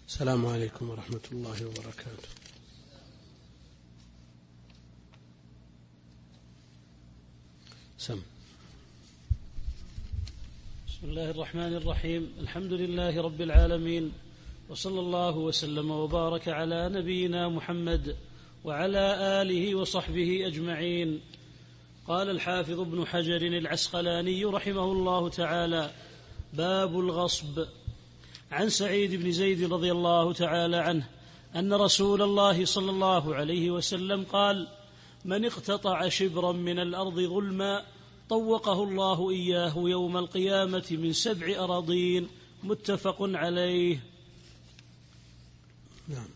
السلام عليكم ورحمة الله وبركاته. سم. بسم الله الرحمن الرحيم. الحمد لله رب العالمين، وصلى الله وسلم وبارك على نبينا محمد وعلى آله وصحبه أجمعين. قال الحافظ ابن حجر العسقلاني رحمه الله تعالى: باب الغصب. عن سعيد بن زيد رضي الله تعالى عنه أن رسول الله صلى الله عليه وسلم قال: من اقتطع شبرا من الأرض ظلما طوقه الله إياه يوم القيامة من 7 أراضين. متفق عليه. نعم.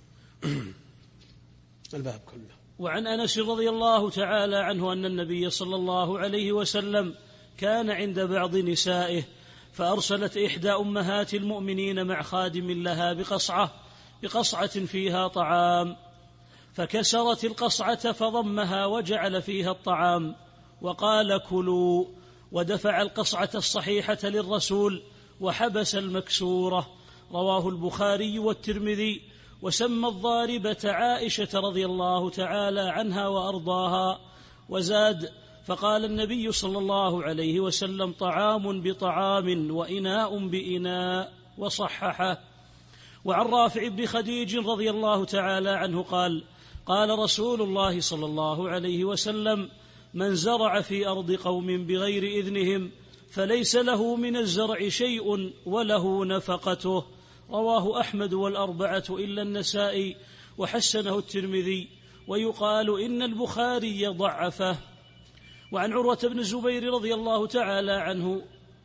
الباب كله. وعن أنس رضي الله تعالى عنه أن النبي صلى الله عليه وسلم كان عند بعض نسائه، فأرسلت إحدى أمهات المؤمنين مع خادم لها بقصعة فيها طعام، فكسرت القصعة فضمها وجعل فيها الطعام وقال: كلوا، ودفع القصعة الصحيحة للرسول وحبس المكسورة. رواه البخاري والترمذي، وسمى الضاربة عائشة رضي الله تعالى عنها وأرضاها. وزاد: فقال النبي صلى الله عليه وسلم: طعام بطعام وإناء بإناء. وصححه. وعن رافع بن خديج رضي الله تعالى عنه قال: قال رسول الله صلى الله عليه وسلم: من زرع في أرض قوم بغير إذنهم فليس له من الزرع شيء وله نفقته. رواه أحمد والأربعة إلا النسائي، وحسنه الترمذي، ويقال إن البخاري ضعفه. وعن عروة بن الزبير رضي الله تعالى عنه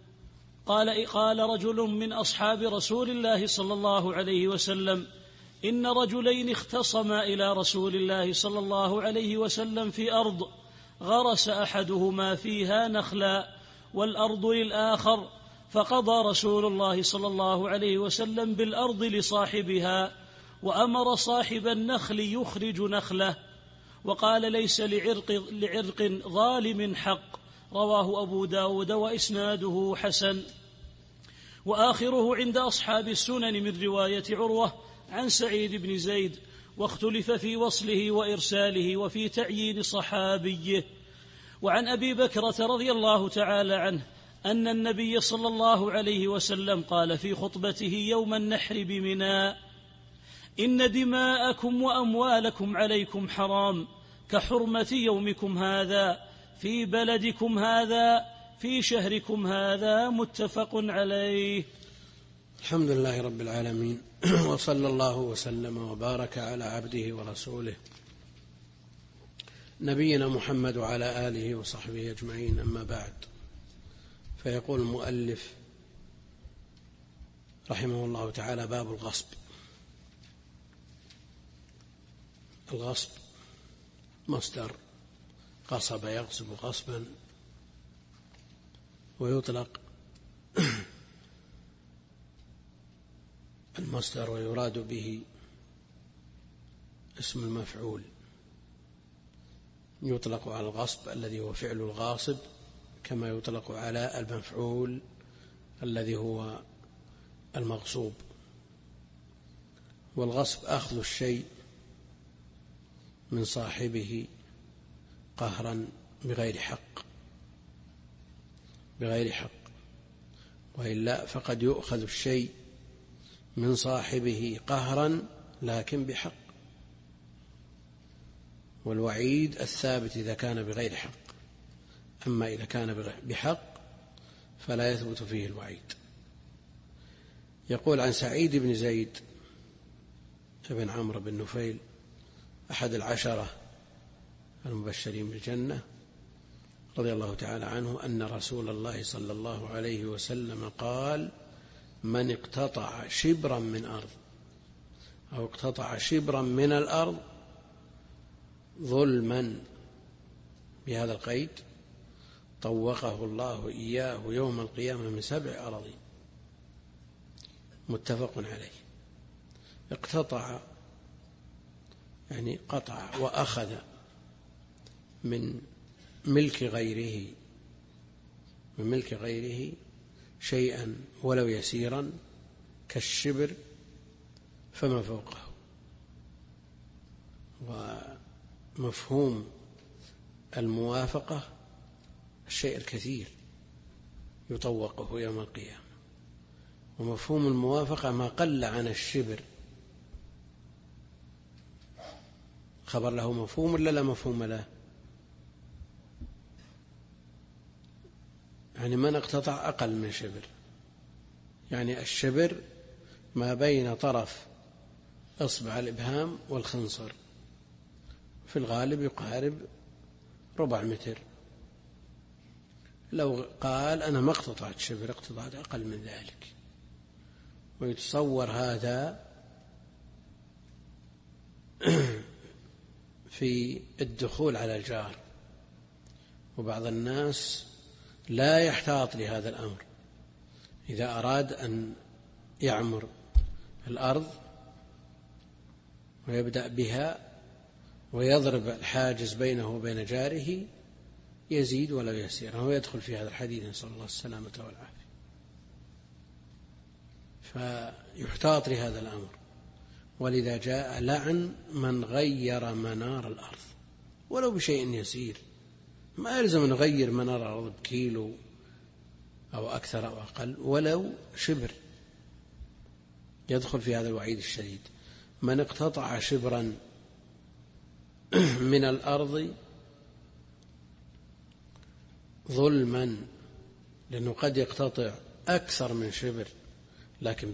قال رجل من أصحاب رسول الله صلى الله عليه وسلم: إن رجلين اختصما إلى رسول الله صلى الله عليه وسلم في أرض، غرس أحدهما فيها نخلا والأرض للآخر، فقضى رسول الله صلى الله عليه وسلم بالأرض لصاحبها، وأمر صاحب النخل يخرج نخله، وقال: ليس لعرق ظالم حق. رواه أبو داود وإسناده حسن. وآخره عند أصحاب السنن من رواية عروة عن سعيد بن زيد، واختلف في وصله وإرساله وفي تعيين صحابيه. وعن أبي بكرة رضي الله تعالى عنه أن النبي صلى الله عليه وسلم قال في خطبته يوم النحر بمنى: إن دماءكم وأموالكم عليكم حرام كحرمة يومكم هذا في بلدكم هذا في شهركم هذا. متفق عليه. الحمد لله رب العالمين، وصلى الله وسلم وبارك على عبده ورسوله نبينا محمد وعلى آله وصحبه أجمعين. أما بعد، فيقول المؤلف رحمه الله تعالى: باب الغصب. الغصب مصدر غصب يغصب غصبا، ويطلق المصدر ويراد به اسم المفعول. يطلق على الغصب الذي هو فعل الغاصب، كما يطلق على المفعول الذي هو المغصوب. والغصب أخذ الشيء من صاحبه قهرا بغير حق، وإلا فقد يؤخذ الشيء من صاحبه قهرا لكن بحق. والوعيد الثابت إذا كان بغير حق، أما إذا كان بحق فلا يثبت فيه الوعيد. يقول: عن سعيد بن زيد بن عمرو بن نفيل أحد 10 المبشرين بالجنة رضي الله تعالى عنه أن رسول الله صلى الله عليه وسلم قال: من اقتطع شبرا من أرض أو اقتطع شبرا من الأرض ظلما، بهذا القيد، طوقه الله إياه يوم القيامة من 7 أراضين. متفق عليه. اقتطع يعني قطع وأخذ من ملك غيره شيئا ولو يسيرا كالشبر فما فوقه. ومفهوم الموافقة الشيء الكثير يطوقه يوم القيامة، ومفهوم الموافقة ما قل عن الشبر. خبر له مفهوم ولا لا مفهوم له؟ يعني من اقتطع أقل من شبر، يعني الشبر ما بين طرف أصبع الإبهام والخنصر، في الغالب يقارب 4 متر. لو قال أنا ما اقتطعت شبر، اقتطعت أقل من ذلك، ويتصور هذا في الدخول على الجار، وبعض الناس لا يحتاط لهذا الأمر. إذا أراد أن يعمر الأرض ويبدأ بها ويضرب الحاجز بينه وبين جاره يزيد ولا يسير، هو يدخل في هذا الحديث، نسأل الله السلامة والعافية. فيحتاط لهذا الأمر، ولذا جاء لعن من غير منار الأرض ولو بشيء يسير. ما يلزم أن نغير منار الأرض بكيلو أو أكثر أو أقل، ولو شبر يدخل في هذا الوعيد الشديد. من اقتطع شبرا من الأرض ظلما، لأنه قد يقتطع أكثر من شبر لكن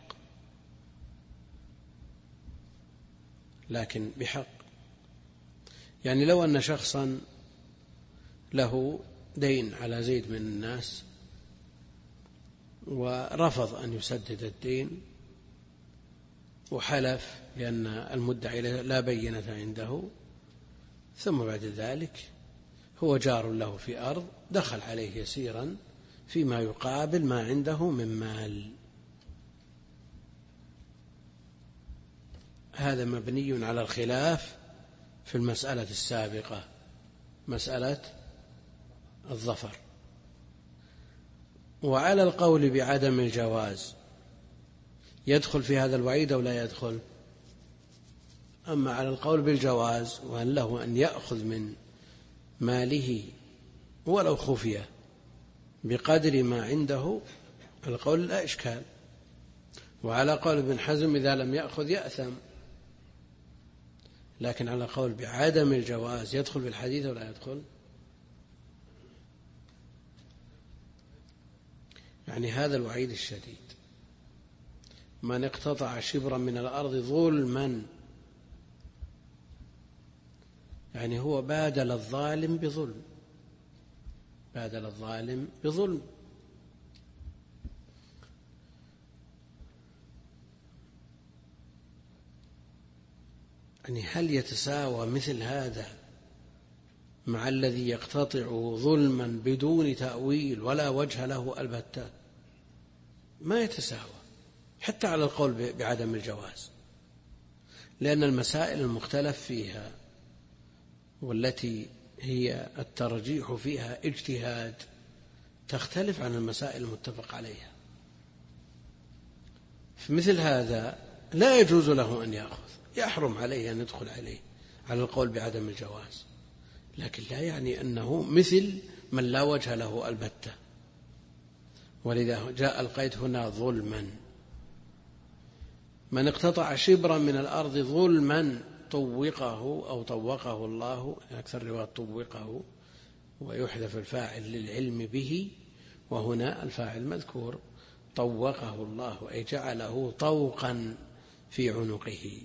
بحق. يعني لو أن شخصا له دين على زيد من الناس ورفض أن يسدد الدين وحلف لأن المدعي لا بينة عنده، ثم بعد ذلك هو جار له في أرض، دخل عليه يسيرا فيما يقابل ما عنده من مال، هذا مبني على الخلاف في المسألة السابقة، مسألة الظفر. وعلى القول بعدم الجواز يدخل في هذا الوعيد أو لا يدخل؟ أما على القول بالجواز وأن له أن يأخذ من ماله ولو خفية بقدر ما عنده، القول لا إشكال. وعلى قول ابن حزم إذا لم يأخذ يأثم. لكن على قول بعدم الجواز يدخل في الحديث ولا يدخل؟ يعني هذا الوعيد الشديد، من اقتطع شبرا من الأرض ظلما، يعني هو بادل الظالم بظلم. يعني هل يتساوى مثل هذا مع الذي يقتطع ظلما بدون تأويل ولا وجه له البتة؟ ما يتساوى حتى على القول بعدم الجواز، لأن المسائل المختلف فيها والتي هي الترجيح فيها اجتهاد تختلف عن المسائل المتفق عليها. في مثل هذا لا يجوز له أن يأخذ، يحرم عليه أن يدخل عليه على القول بعدم الجواز، لكن لا يعني أنه مثل من لا وجه له البتة. ولذا جاء القيد هنا ظلما. من اقتطع شبرا من الأرض ظلما طوقه أو طوقه الله، أكثر رواية طوقه، ويحذف الفاعل للعلم به، وهنا الفاعل مذكور، طوقه الله أي جعله طوقا في عنقه.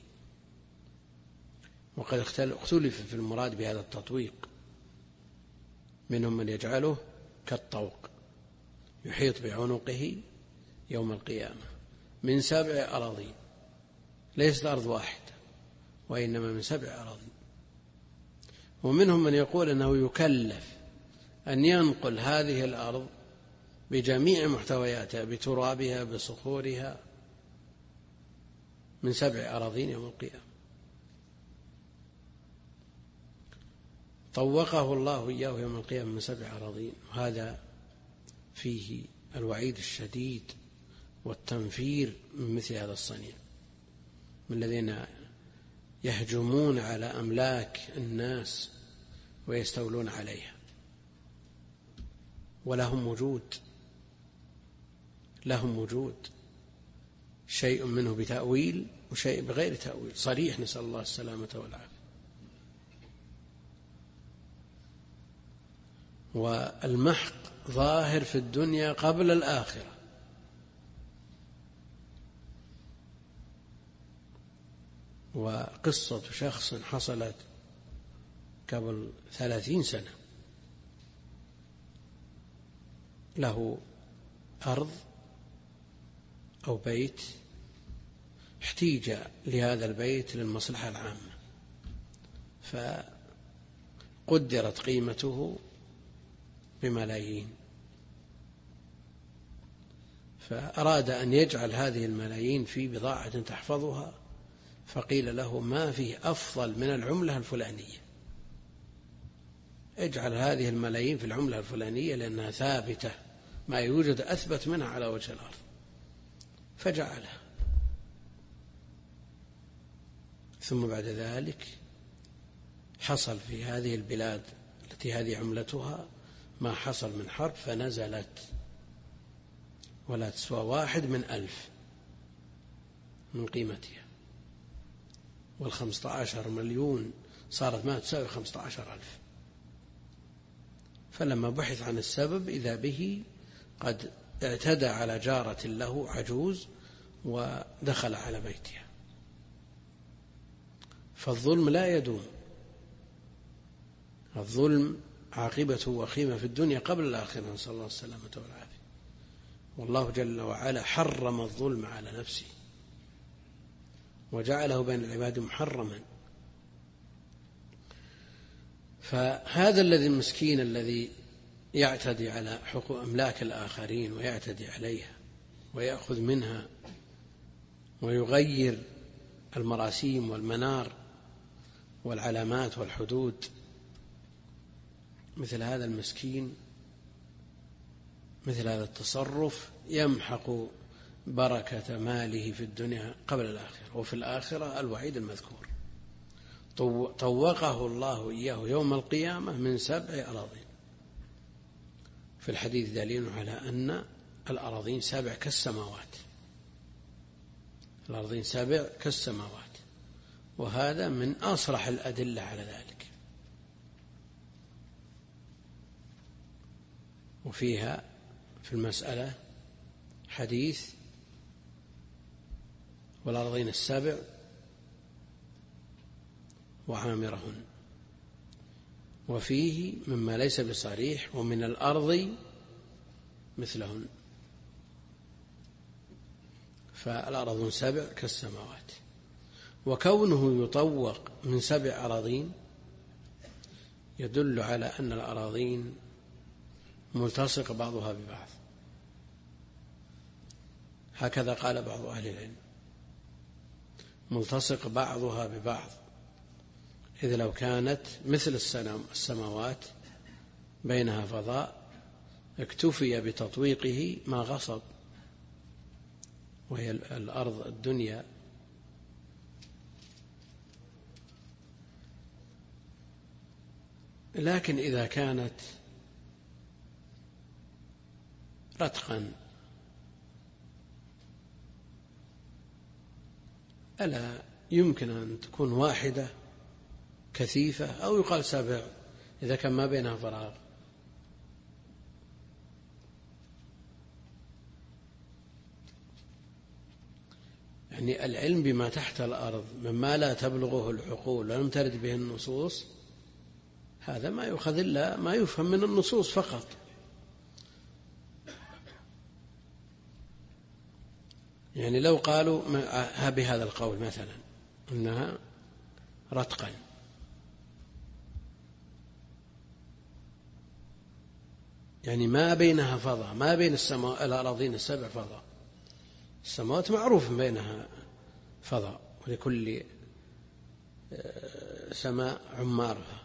وقد اختلف في المراد بهذا التطويق، منهم من يجعله كالطوق يحيط بعنقه يوم القيامة من 7 أراضين، ليست أرض واحدة وإنما من 7 أراضين. ومنهم من يقول أنه يكلف أن ينقل هذه الأرض بجميع محتوياتها، بترابها بصخورها، من 7 أراضين يوم القيامة. طوقه الله إياه يوم القيامة من 7 أراضين، وهذا فيه الوعيد الشديد والتنفير من مثل هذا الصنيع. من الذين يهجمون على أملاك الناس ويستولون عليها، ولهم وجود شيء منه بتأويل وشيء بغير تأويل صريح، نسأل الله السلامة والعافية. والمحق ظاهر في الدنيا قبل الآخرة، وقصة شخص حصلت قبل 30 سنة، له أرض أو بيت، احتيج لهذا البيت للمصلحة العامة، فقدرت قيمته بملايين، فأراد أن يجعل هذه الملايين في بضاعة تحفظها، فقيل له ما فيه أفضل من العملة الفلانية، اجعل هذه الملايين في العملة الفلانية لأنها ثابتة، ما يوجد أثبت منها على وجه الأرض، فجعلها. ثم بعد ذلك حصل في هذه البلاد التي هذه عملتها ما حصل من حرب، فنزلت ولا تسوى 1 من 1000 من قيمتها، 15 مليون صارت ما تساوي 15,000. فلما بحث عن السبب إذا به قد اعتدى على جارة له عجوز ودخل على بيتها. فالظلم لا يدوم، الظلم عاقبته وخيمة في الدنيا قبل الآخرة، نسأل الله السلامة والعافية. والله جل وعلا حرم الظلم على نفسه وجعله بين العباد محرما. فهذا الذي المسكين الذي يعتدي على حقوق أملاك الآخرين ويعتدي عليها ويأخذ منها ويغير المراسيم والمنار والعلامات والحدود، مثل هذا المسكين مثل هذا التصرف يمحق بركة ماله في الدنيا قبل الآخرة، وفي الآخرة الوعيد المذكور طوقه الله إياه يوم القيامة من 7 أراضين. في الحديث دليل على أن الأراضين 7 كالسماوات، الأرضين 7 كالسماوات، وهذا من أصرح الأدلة على ذلك. وفيها في المسألة حديث والأرضين 7 وعامرهن، وفيه مما ليس بصريح ومن الأرض مثلهن، فالأرض 7 كالسماوات. وكونه يطوق من 7 أراضين يدل على أن الأراضين ملتصق بعضها ببعض، هكذا قال بعض أهل العلم، ملتصق بعضها ببعض، إذ لو كانت مثل السماوات بينها فضاء اكتفي بتطويقه ما غصب، وهي الأرض الدنيا لكن إذا كانت رتقا ألا يمكن أن تكون واحدة كثيفة، أو يقال 7 إذا كان ما بينها فراغ. يعني العلم بما تحت الأرض مما لا تبلغه العقول ولم ترد به النصوص، هذا ما يؤخذ إلا ما يفهم من النصوص فقط. يعني لو قالوا بهذا القول مثلا إنها رتقا، يعني ما بينها فضاء، ما بين الأراضين 7 فضاء، السماوات معروف بينها فضاء ولكل سماء عمارها،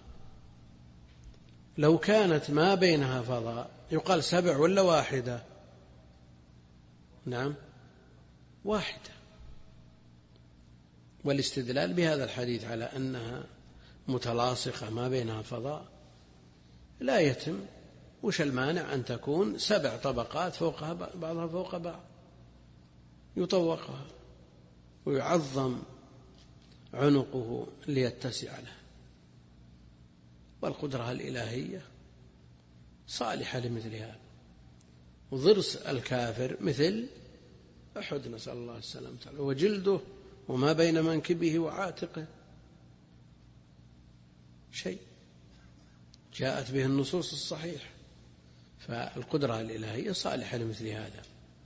لو كانت ما بينها فضاء يقال 7 ولا واحدة؟ نعم 1، والاستدلال بهذا الحديث على أنها متلاصقة ما بينها فضاء لا يتم. وش المانع أن تكون 7 طبقات فوقها بعضها فوق بعض، يطوقها ويعظم عنقه ليتسع له. والقدرة الإلهية صالحة لمثل هذا. وضرس الكافر مثل أحد، نسأل الله السلامة، وجلده وما بين منكبه وعاتقه شيء جاءت به النصوص الصحيحة. فالقدرة الإلهية صالحة لمثل هذا.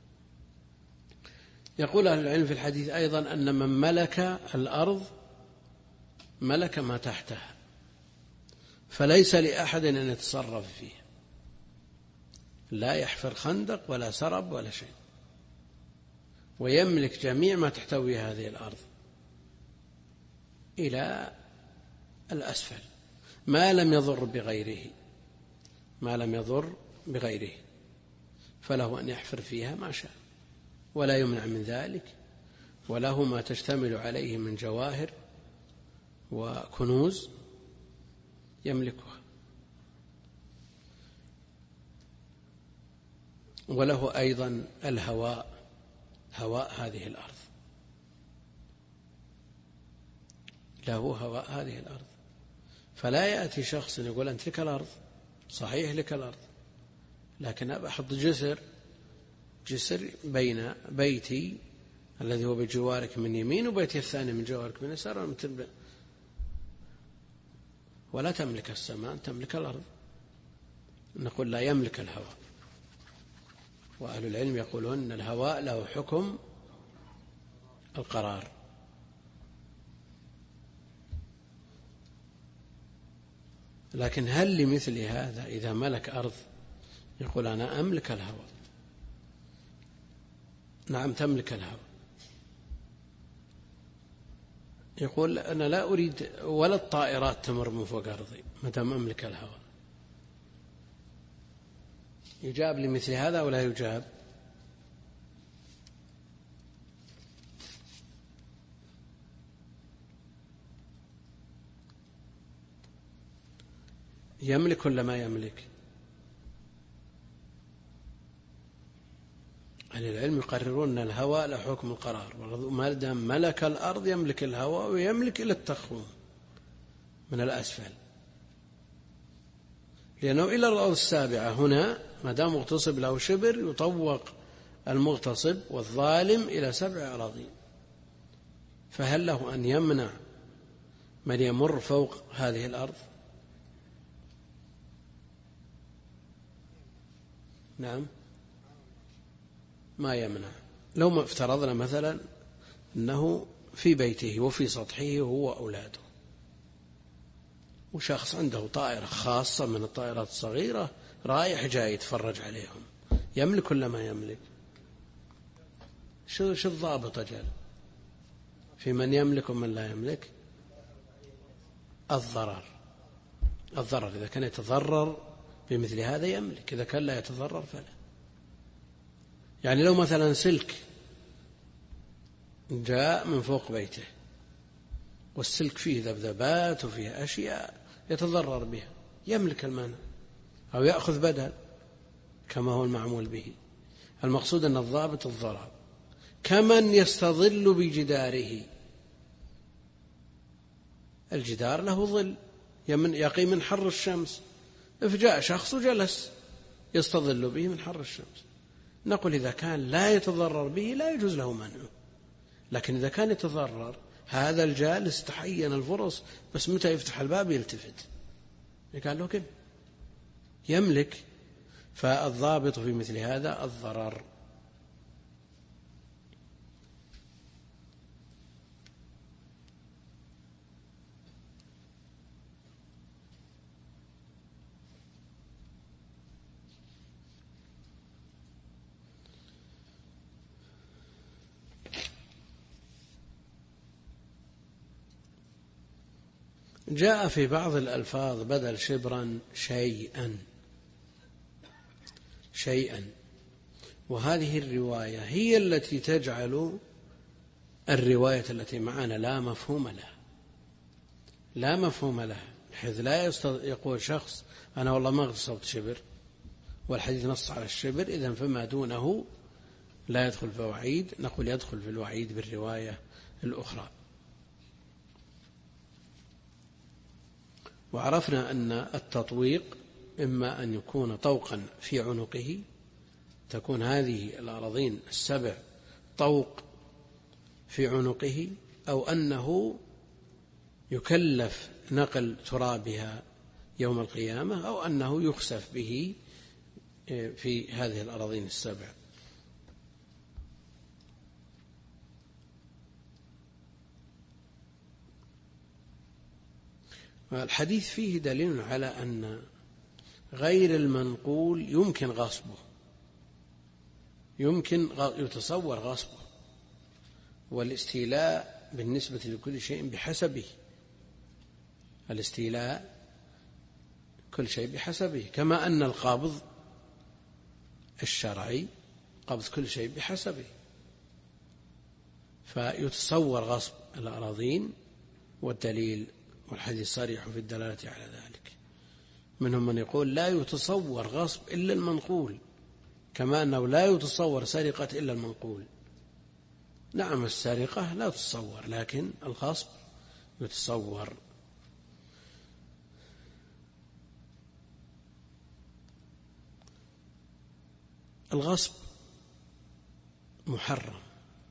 يقول أهل العلم في الحديث أيضا أن من ملك الأرض ملك ما تحتها، فليس لأحد أن يتصرف فيه، لا يحفر خندق ولا سرب ولا شيء، ويملك جميع ما تحتوي هذه الأرض إلى الأسفل ما لم يضر بغيره، فله أن يحفر فيها ما شاء ولا يمنع من ذلك، وله ما تشتمل عليه من جواهر وكنوز يملكها، وله أيضا هواء هذه الأرض، له هواء هذه الأرض. فلا يأتي شخص يقول أنت لك الأرض، صحيح لك الأرض، لكن أبى أحط جسر بين بيتي الذي هو بجوارك من يمين وبيتي الثاني من جوارك من يسار، ولا تملك السماء، تملك الأرض. نقول لا يملك الهواء. وأهل العلم يقولون أن الهواء له حكم القرار. لكن هل لمثل هذا إذا ملك أرض يقول أنا أملك الهواء؟ نعم تملك الهواء. يقول أنا لا أريد ولا الطائرات تمر من فوق أرضي ما دام أملك الهواء. يجاب لمثل هذا ولا يجاب؟ يملك ولا ما يملك؟ أهل العلم يقررون أن الهواء له حكم القرار، ما دام ملك الأرض يملك الهواء ويملك إلى التخوم من الأسفل، لأنه إلى الأرض السابعة هنا ما دام مغتصب له شبر يطوق المغتصب والظالم إلى 7 أراضين. فهل له أن يمنع من يمر فوق هذه الأرض؟ نعم ما يمنع. لو ما افترضنا مثلا أنه في بيته وفي سطحه هو وأولاده، وشخص عنده طائرة خاصة من الطائرات الصغيرة رايح جاي يتفرج عليهم، يملك ولا ما يملك؟ شو الضابط أجل في من يملك ومن لا يملك؟ الضرر إذا كان يتضرر بمثل هذا يملك، إذا كان لا يتضرر فلا. يعني لو مثلا سلك جاء من فوق بيته والسلك فيه ذبذبات وفيه أشياء يتضرر بها، يملك المانع أو يأخذ بدل كما هو المعمول به. المقصود أن الضابط الضرر. كمن يستظل بجداره، الجدار له ظل يقي من حر الشمس، فجاء شخص وجلس يستظل به من حر الشمس، نقول إذا كان لا يتضرر به لا يجوز له منعه. لكن إذا كان يتضرر، هذا الجالس تحين الفرص، بس متى يفتح الباب يلتفت، قال له كده يملك. فالضابط في مثل هذا الضرر. جاء في بعض الألفاظ بدل شبرا شيئا، وهذه الرواية هي التي تجعل الرواية التي معنا لا مفهوم لها، لا مفهوم لها، بحيث لا يقول شخص أنا والله ما اغتصبت شبر والحديث نص على الشبر، إذن فما دونه لا يدخل في وعيد. نقول يدخل في الوعيد بالرواية الأخرى. وعرفنا أن التطويق إما أن يكون طوقا في عنقه، تكون هذه الأراضين السبع طوق في عنقه، أو أنه يكلف نقل ترابها يوم القيامة، أو أنه يخسف به في هذه الأراضين السبع. الحديث فيه دليل على أن غير المنقول يمكن غصبه، يمكن يتصور غصبه، والاستيلاء بالنسبة لكل شيء بحسبه، الاستيلاء كل شيء بحسبه، كما أن القبض الشرعي قبض كل شيء بحسبه. فيتصور غصب الأراضين، والدليل والحديث صريح في الدلالة على ذلك. منهم من يقول لا يتصور غصب إلا المنقول، كما أنه لا يتصور سرقة إلا المنقول. نعم السرقة لا تتصور، لكن الغصب يتصور. الغصب محرم،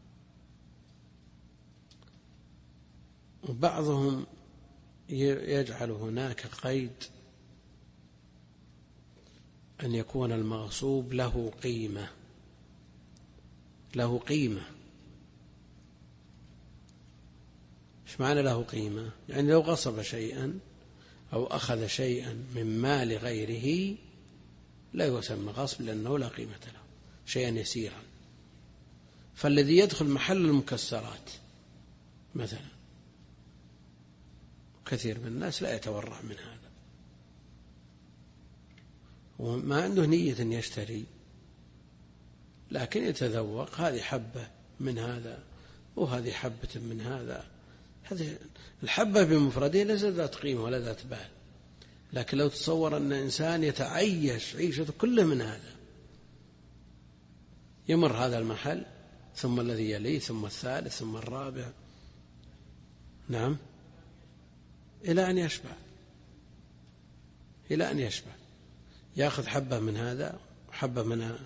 وبعضهم يجعل هناك قيد أن يكون المغصوب له قيمة، له قيمة. إيش معنى له قيمة؟ يعني لو غصب شيئا أو أخذ شيئا من مال غيره لا يسمى غصب، لأنه لا قيمة له، شيئا يسيرا. فالذي يدخل محل المكسرات مثلا، كثير من الناس لا يتورع من هذا، وما عنده نية أن يشتري، لكن يتذوق، هذه حبة من هذا وهذه حبة من هذا. هذه الحبة بمفردها ليست ذات قيمة ولا ذات بال، لكن لو تصور أن إنسان يتعيش عيشته كله من هذا، يمر هذا المحل ثم الذي يليه ثم الثالث ثم الرابع، نعم، إلى أن يشبع، إلى أن يشبع، يأخذ حبة من هذا وحبة من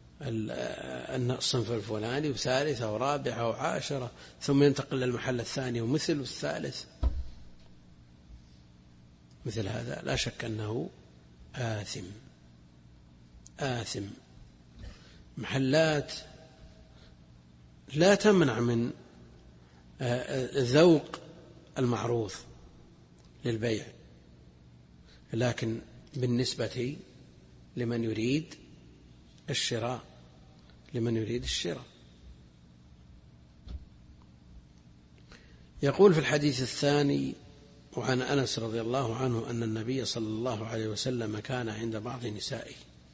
الصنف الفلاني وثالثة ورابعة وعاشرة، ثم ينتقل للمحل الثاني ومثل الثالث. مثل هذا لا شك أنه آثم، آثم. محلات لا تمنع من ذوق المعروض للبيع، لكن بالنسبة لمن يريد الشراء، لمن يريد الشراء. يقول في الحديث الثاني: وعن أنس رضي الله عنه أن النبي صلى الله عليه وسلم كان عند بعض نسائه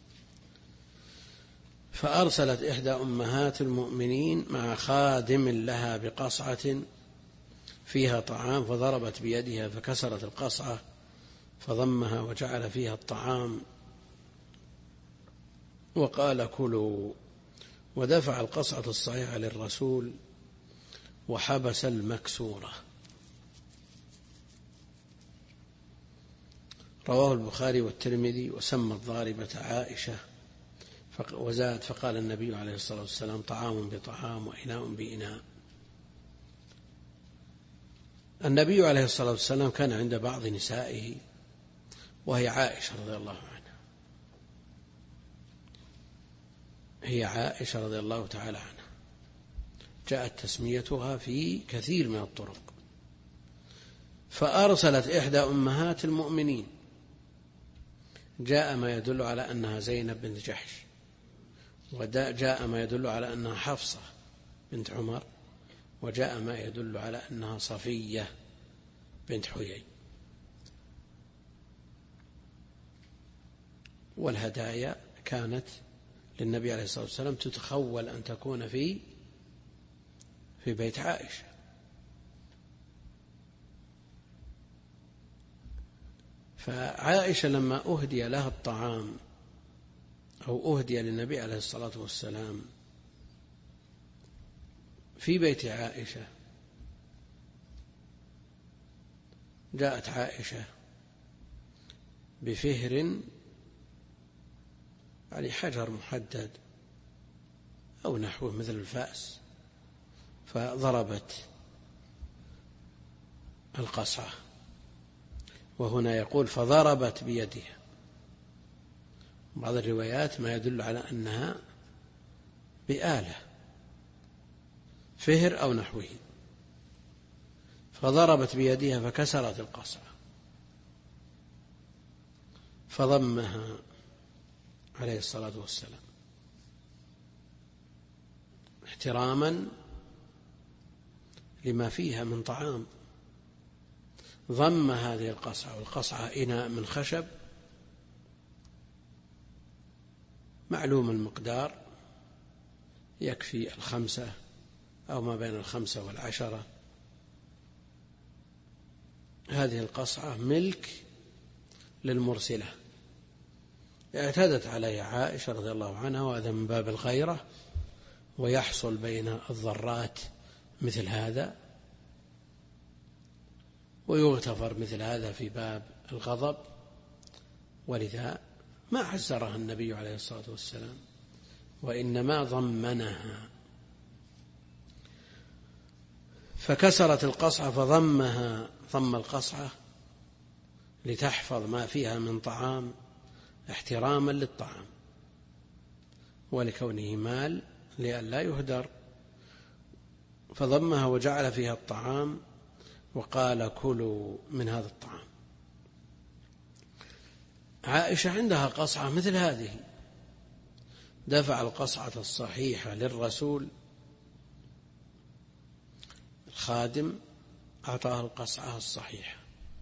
فأرسلت إحدى أمهات المؤمنين مع خادم لها بقصعة فيها طعام، فضربت بيدها فكسرت القصعة فضمها وجعل فيها الطعام وقال: كلوا. ودفع القصعة الصحيحة للرسول وحبس المكسورة. رواه البخاري والترمذي، وسمى الضاربة عائشة، وزاد فقال النبي عليه الصلاة والسلام: طعام بطعام وإناء بإناء. النبي عليه الصلاة والسلام كان عند بعض نسائه، وهي عائشة رضي الله عنها، هي عائشة رضي الله تعالى عنها، جاءت تسميتها في كثير من الطرق. فأرسلت إحدى أمهات المؤمنين، جاء ما يدل على أنها زينب بنت جحش، وجاء ما يدل على أنها حفصة بنت عمر، وجاء ما يدل على أنها صفية بنت حيي. والهدايا كانت للنبي عليه الصلاة والسلام تتخول أن تكون في بيت عائشة. فعائشة لما أهدي لها الطعام أو أهدي للنبي عليه الصلاة والسلام في بيت عائشة، جاءت عائشة بفهر يعني حجر محدد أو نحوه مثل الفأس، فضربت القصعة، وهنا يقول فضربت بيدها. بعض الروايات ما يدل على أنها بآلة فهر أو نحوه، فضربت بيدها فكسرت القصعة، فضمها عليه الصلاة والسلام احتراما لما فيها من طعام. ضم هذه القصعة، والقصعة إناء من خشب معلوم المقدار، يكفي 5 أو ما بين 5 و10. هذه القصعة ملك للمرسلة اعتدت عليها عائشة رضي الله عنها، وهذا من باب الغيرة، ويحصل بين الضرات مثل هذا، ويغتفر مثل هذا في باب الغضب، ولذا ما عزرها النبي عليه الصلاة والسلام، وإنما ضمنها. فكسرت القصعة فضمها، ضم القصعة لتحفظ ما فيها من طعام احتراما للطعام ولكونه مال لئلا يهدر، فضمها وجعل فيها الطعام وقال كلوا من هذا الطعام. عائشة عندها قصعة مثل هذه، دفع القصعة الصحيحة للرسول، الخادم أعطاه القصعة الصحيحة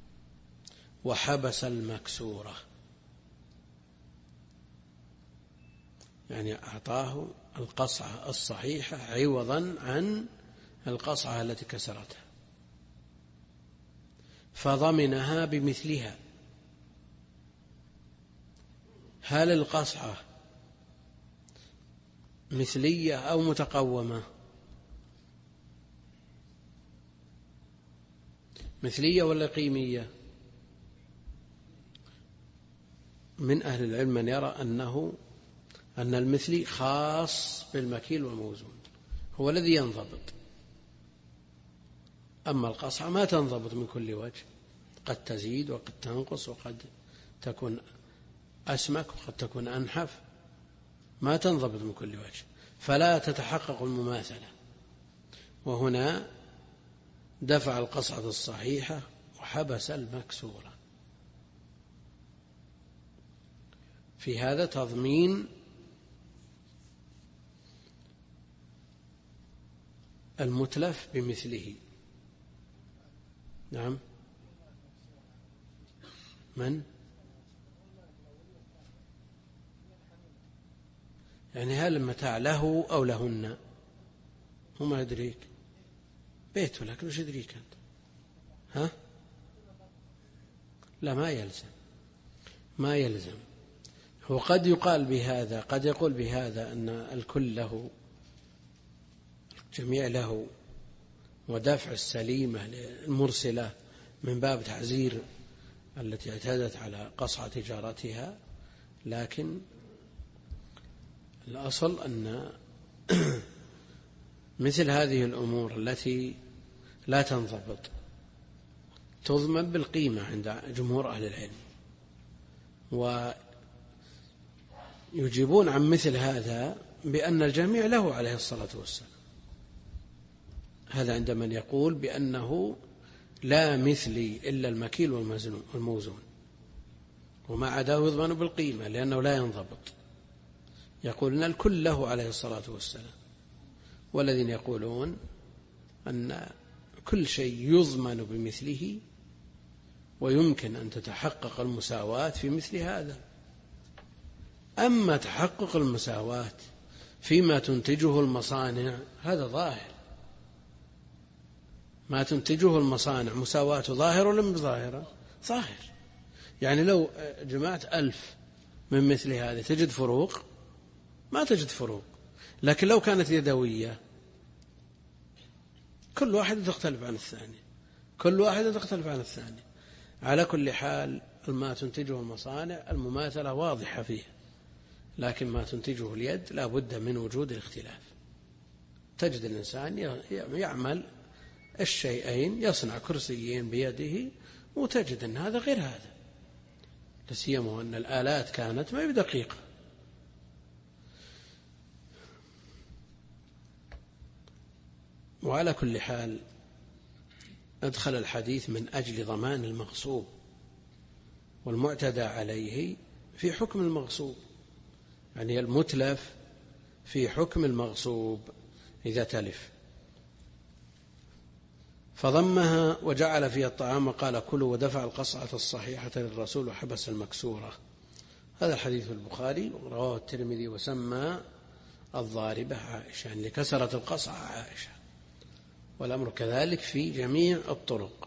وحبس المكسورة، يعني أعطاه القصعة الصحيحة عوضا عن القصعة التي كسرتها، فضمنها بمثلها. هل القصعة مثلية أو متقومة؟ مثلية ولا قيمية؟ من أهل العلم من يرى أن المثلي خاص بالمكيل والموزون، هو الذي ينضبط، أما القصعة ما تنضبط من كل وجه، قد تزيد وقد تنقص، وقد تكون أسمك وقد تكون أنحف، ما تنضبط من كل وجه، فلا تتحقق المماثلة. وهنا دفع القصعة الصحيحة وحبس المكسورة، في هذا تضمين المتلف بمثله. نعم. من؟ يعني هل المتاع له أو لهن؟ هو ما يدريك، بيته لكن وش يدريك أنت؟ ها؟ لا، ما يلزم. هو قد يقال بهذا، قد يقول بهذا أن الكل له، الجميع له، ودفع السليمة المرسلة من باب تعزير التي اعتادت على قصعة تجارتها، لكن الأصل أن مثل هذه الأمور التي لا تنضبط تضمن بالقيمة عند جمهور أهل العلم، ويجيبون عن مثل هذا بأن الجميع له عليه الصلاة والسلام. هذا عند من يقول بأنه لا مثلي إلا المكيل والموزون، وما عداه يضمن بالقيمة لأنه لا ينضبط، يقول أن الكل له عليه الصلاة والسلام. والذين يقولون أن كل شيء يضمن بمثله ويمكن أن تتحقق المساواة في مثل هذا. أما تحقق المساواة فيما تنتجه المصانع هذا ظاهر، ما تنتجه المصانع مساواة ظاهر ولا مش ظاهرة؟ ظاهر. يعني لو جمعت 1000 من مثل هذه تجد فروق؟ ما تجد فروق. لكن لو كانت يدوية كل واحدة تختلف عن الثاني، كل واحدة تختلف عن الثاني. على كل حال ما تنتجه المصانع المماثلة واضحة فيه، لكن ما تنتجه اليد لا بد من وجود الاختلاف. تجد الإنسان يعمل الشيئين، يصنع كرسيين بيده، وتجد أن هذا غير هذا، لسيما أن الآلات كانت ما بدقيقة. وعلى كل حال أدخل الحديث من أجل ضمان المغصوب والمعتدى عليه في حكم المغصوب، يعني المتلف في حكم المغصوب إذا تلف. فضمها وجعل فيها الطعام وقال كلوا، ودفع القصعة الصحيحة للرسول وحبس المكسورة. هذا الحديث في البخاري، ورواه الترمذي وسمى الضاربة عائشة، يعني لكسرة القصعة عائشة، والأمر كذلك في جميع الطرق.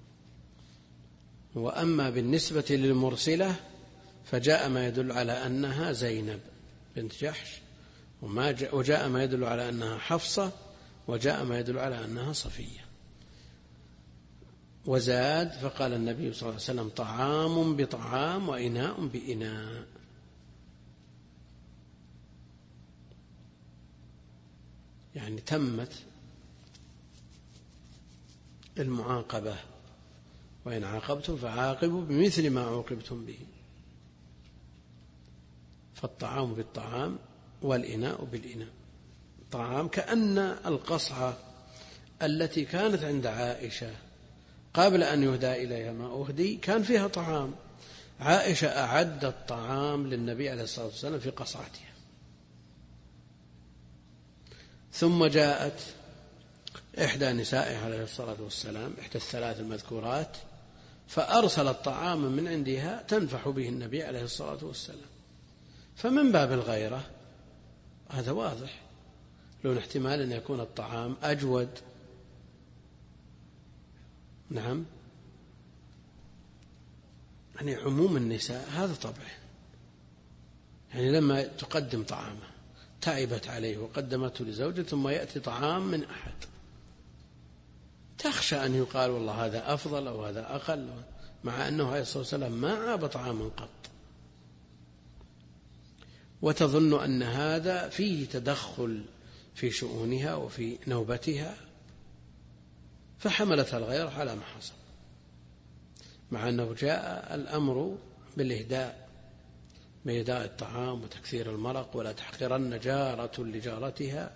وأما بالنسبة للمرسلة فجاء ما يدل على أنها زينب بنت جحش، وجاء ما يدل على أنها حفصة، وجاء ما يدل على أنها صفية. وزاد فقال النبي صلى الله عليه وسلم طعام بطعام وإناء بإناء. يعني تمت المعاقبة، وإن عاقبتم فعاقبوا بمثل ما عوقبتم به. فالطعام بالطعام والإناء بالإناء. طعام كأن القصعة التي كانت عند عائشة قبل أن يهدى إليها ما أهدي كان فيها طعام، عائشة أعدت الطعام للنبي عليه الصلاة والسلام في قصعتها، ثم جاءت إحدى نسائه عليه الصلاة والسلام، إحدى الثلاث المذكورات، فأرسلت طعاما من عندها تنفح به النبي عليه الصلاة والسلام. فمن باب الغيرة هذا واضح، لون احتمال أن يكون الطعام أجود. نعم، يعني عموم النساء هذا طبع، يعني لما تقدم طعامه تعبت عليه وقدمته لزوجه، ثم يأتي طعام من أحد، تخشى أن يقال والله هذا أفضل أو هذا أقل، مع أنه عليه الصلاة والسلام ما عاب طعاما قط، وتظن أن هذا فيه تدخل في شؤونها وفي نوبتها، فحملت الغيرة على ما حصل، مع أنه جاء الأمر بالإهداء، بإهداء الطعام وتكثير المرق، ولا تحقرن جارة لجارتها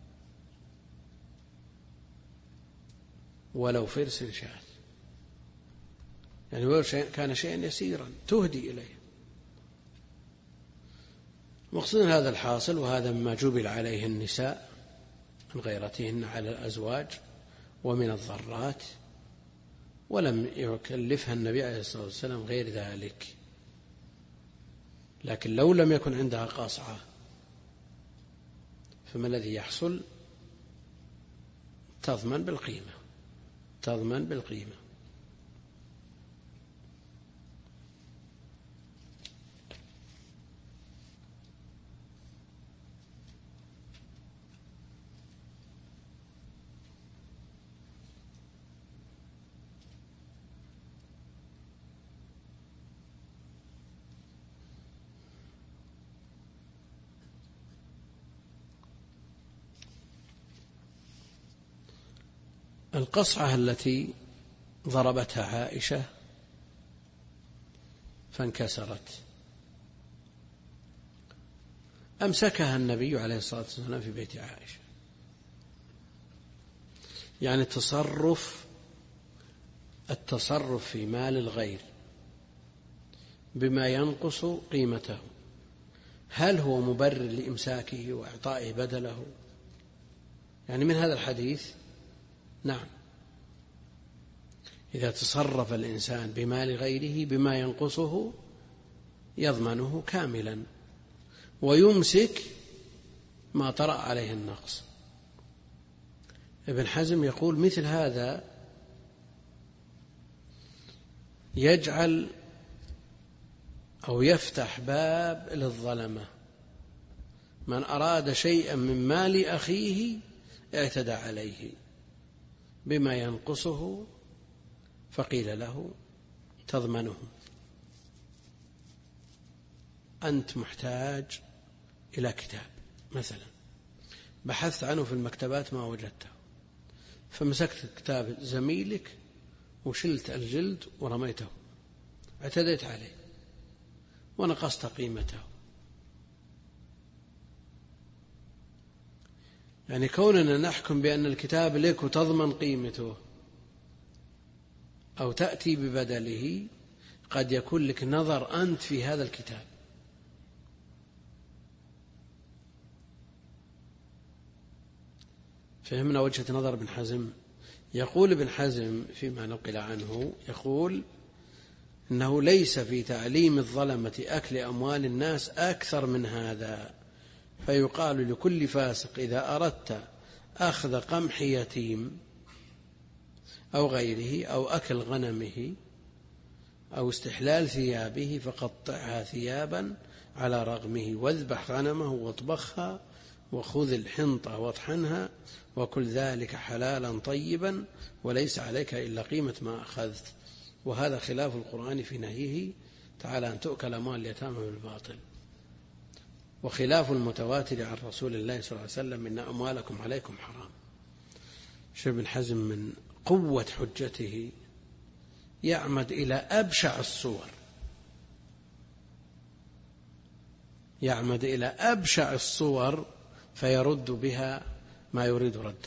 ولو فرس شاذ، يعني ولو كان شيئا يسيرا تهدي إليه. مقصود هذا الحاصل، وهذا مما جبل عليه النساء من غيرتهن على الأزواج ومن الضرات، ولم يكلفها النبي عليه الصلاة والسلام غير ذلك. لكن لو لم يكن عندها قاصعة فما الذي يحصل؟ تضمن بالقيمة، تضمن بالقيمة. القصعة التي ضربتها عائشة فانكسرت، أمسكها النبي عليه الصلاة والسلام في بيت عائشة، يعني التصرف في مال الغير بما ينقص قيمته، هل هو مبرر لإمساكه وإعطائه بدله؟ يعني من هذا الحديث نعم، إذا تصرف الإنسان بمال غيره بما ينقصه يضمنه كاملا ويمسك ما طرأ عليه النقص. ابن حزم يقول مثل هذا يجعل أو يفتح باب للظلمة. من أراد شيئا من مال أخيه اعتدى عليه بما ينقصه فقيل له تضمنه، أنت محتاج إلى كتاب مثلا، بحثت عنه في المكتبات ما وجدته، فمسكت كتاب زميلك وشلت الجلد ورميته، اعتديت عليه ونقصت قيمته. يعني كوننا نحكم بأن الكتاب لك وتضمن قيمته أو تأتي ببدله، قد يكون لك نظر أنت في هذا الكتاب. فهمنا وجهة نظر ابن حزم؟ يقول ابن حزم فيما نقل عنه، يقول إنه ليس في تعليم الظلمة أكل أموال الناس أكثر من هذا، فيقال لكل فاسق إذا أردت أخذ قمح يتيم أو غيره أو أكل غنمه أو استحلال ثيابه فقطعها ثيابا على رغمه، واذبح غنمه واطبخها وخذ الحنطة واطحنها، وكل ذلك حلالا طيبا وليس عليك إلا قيمة ما أخذت. وهذا خلاف القرآن في نهيه تعالى أن تؤكل أموال اليتامى بالباطل، وخلاف المتواتر عن رسول الله صلى الله عليه وسلم إن أموالكم عليكم حرام. شيخ ابن حزم من قوة حجته يعمد إلى أبشع الصور، يعمد إلى أبشع الصور فيرد بها ما يريد رده.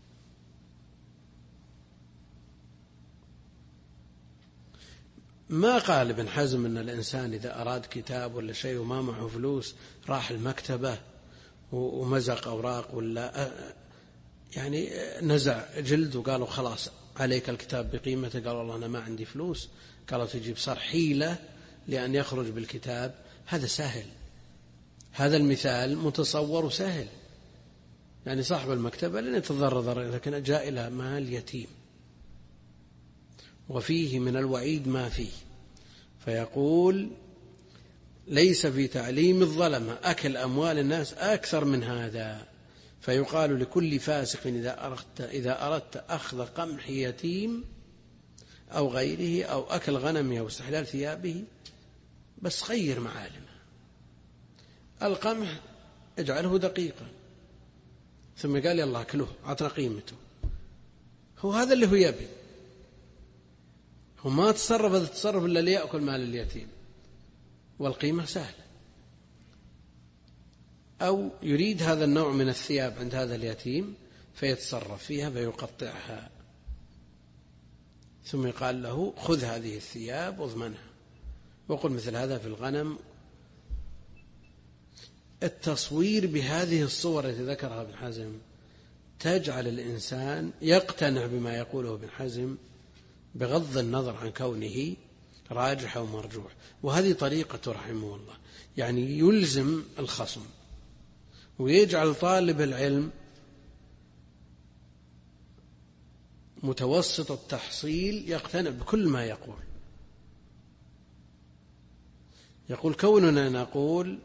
ما قال ابن حزم أن الإنسان إذا أراد كتاب ولا شيء وما معه فلوس راح المكتبة ومزق أوراق ولا يعني نزع جلد وقالوا خلاص عليك الكتاب بقيمته، قال والله أنا ما عندي فلوس، قالوا تجيب صار حيلة لأن يخرج بالكتاب. هذا سهل، هذا المثال متصور سهل، يعني صاحب المكتبة لن يتضرر، لكن جاء إلى مال يتيم وفيه من الوعيد ما فيه، فيقول ليس في تعليم الظلمة أكل أموال الناس أكثر من هذا، فيقال لكل فاسق إذا أردت أخذ قمح يتيم أو غيره أو أكل غنمه أو استحلال ثيابه، بس غير معالمه. القمح اجعله دقيقا، ثم قال يلا أكله أعطنا قيمته، هو هذا اللي هو يبي، هو ما تصرف إلا ليأكل مال اليتيم، والقيمة سهلة. أو يريد هذا النوع من الثياب عند هذا اليتيم فيتصرف فيها فيقطعها، ثم يقال له خذ هذه الثياب واضمنها. وقل مثل هذا في الغنم. التصوير بهذه الصور التي ذكرها ابن حزم تجعل الإنسان يقتنع بما يقوله ابن حزم بغض النظر عن كونه راجح أو مرجوح. وهذه طريقة رحمه الله، يعني يلزم الخصم ويجعل طالب العلم متوسط التحصيل يقتنع بكل ما يقول. يقول كوننا نقول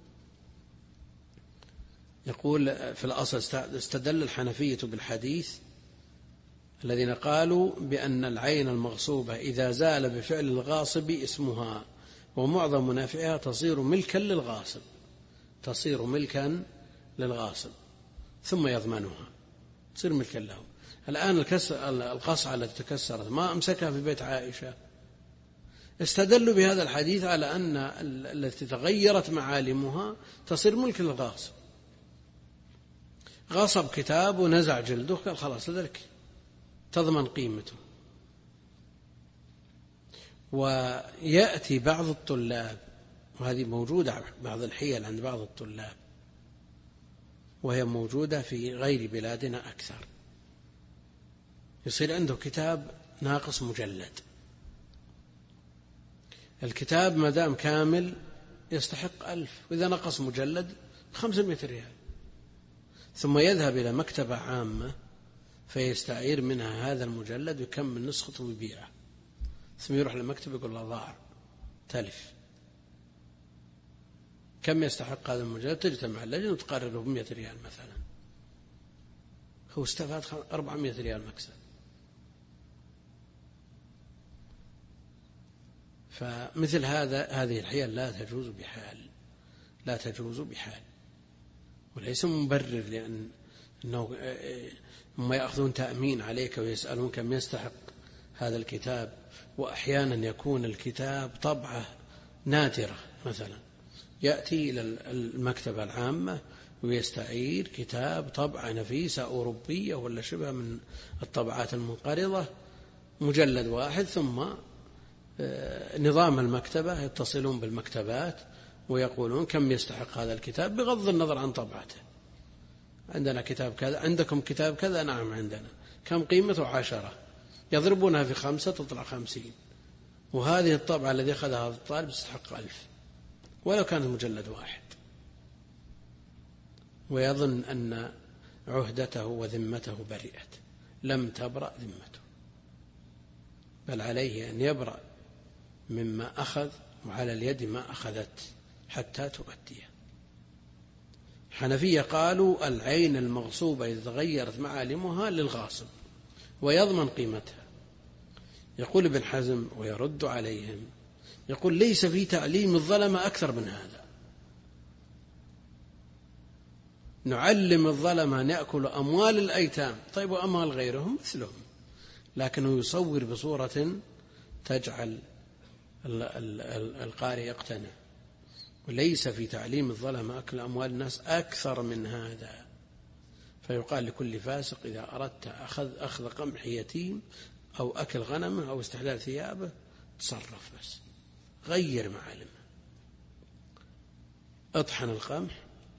في الأصل استدل الحنفية بالحديث الذين قالوا بأن العين المغصوبة إذا زال بفعل الغاصب اسمها ومعظم منافعها تصير ملكا للغاصب، تصير ملكا للغاصب ثم يضمنها، تصير ملكا له. الآن القصعة التي تكسرت ما أمسكها في بيت عائشة، استدلوا بهذا الحديث على أن التي تغيرت معالمها تصير ملك للغاصب. غصب كتاب ونزع جلده قال خلاص ذلك تضمن قيمته. ويأتي بعض الطلاب، وهذه موجودة بعض الحيل عند بعض الطلاب وهي موجودة في غير بلادنا أكثر، يصير عنده كتاب ناقص مجلد، الكتاب ما دام كامل يستحق 1000، وإذا نقص مجلد 500 ريال، ثم يذهب إلى مكتبة عامة فيستعير منها هذا المجلد ويكمل نسخته ويبيعه، ثم يروح للمكتب يقول له ضاع تلف. كم يستحق هذا المجلد؟ تجتمع اللجنة وتقرره ب100 ريال مثلا، هو استفاد 400 ريال مكسب. فمثل هذه الحيل لا تجوز بحال، لا تجوز بحال، وليس مبرر، لأنه هم يأخذون تأمين عليك ويسألون كم يستحق هذا الكتاب، وأحيانا يكون الكتاب طبعة نادرة، مثلا يأتي إلى المكتبة العامة ويستعير كتاب طبعة نفيسة أوروبية ولا شبه من الطبعات المنقرضة، مجلد واحد، ثم نظام المكتبة يتصلون بالمكتبات ويقولون كم يستحق هذا الكتاب بغض النظر عن طبعته. عندنا كتاب كذا، عندكم كتاب كذا، نعم عندنا، كم قيمته؟ 10، يضربونها في 5 تطلع 50، وهذه الطبعة الذي أخذها هذا الطالب يستحق 1000 ولو كان مجلد واحد، ويظن أن عهدته وذمته برئت. لم تبرأ ذمته، بل عليه أن يبرأ مما أخذ، وعلى اليد ما أخذت حتى تؤديه. حنفية قالوا العين المغصوبة إذا تغيرت معالمها للغاصب ويضمن قيمتها. يقول ابن حزم ويرد عليهم، يقول ليس في تعليم الظلمة أكثر من هذا. نعلم الظلمة أن يأكل أموال الأيتام، طيب وأموال غيرهم مثلهم، لكنه يصور بصورة تجعل القارئ يقتنع. وليس في تعليم الظلمة أكل أموال الناس أكثر من هذا. فيقال لكل فاسق إذا أردت أخذ قمح يتيم أو أكل غنمه أو استحلال ثيابه، تصرف بس، غير معالمه، اطحن القمح،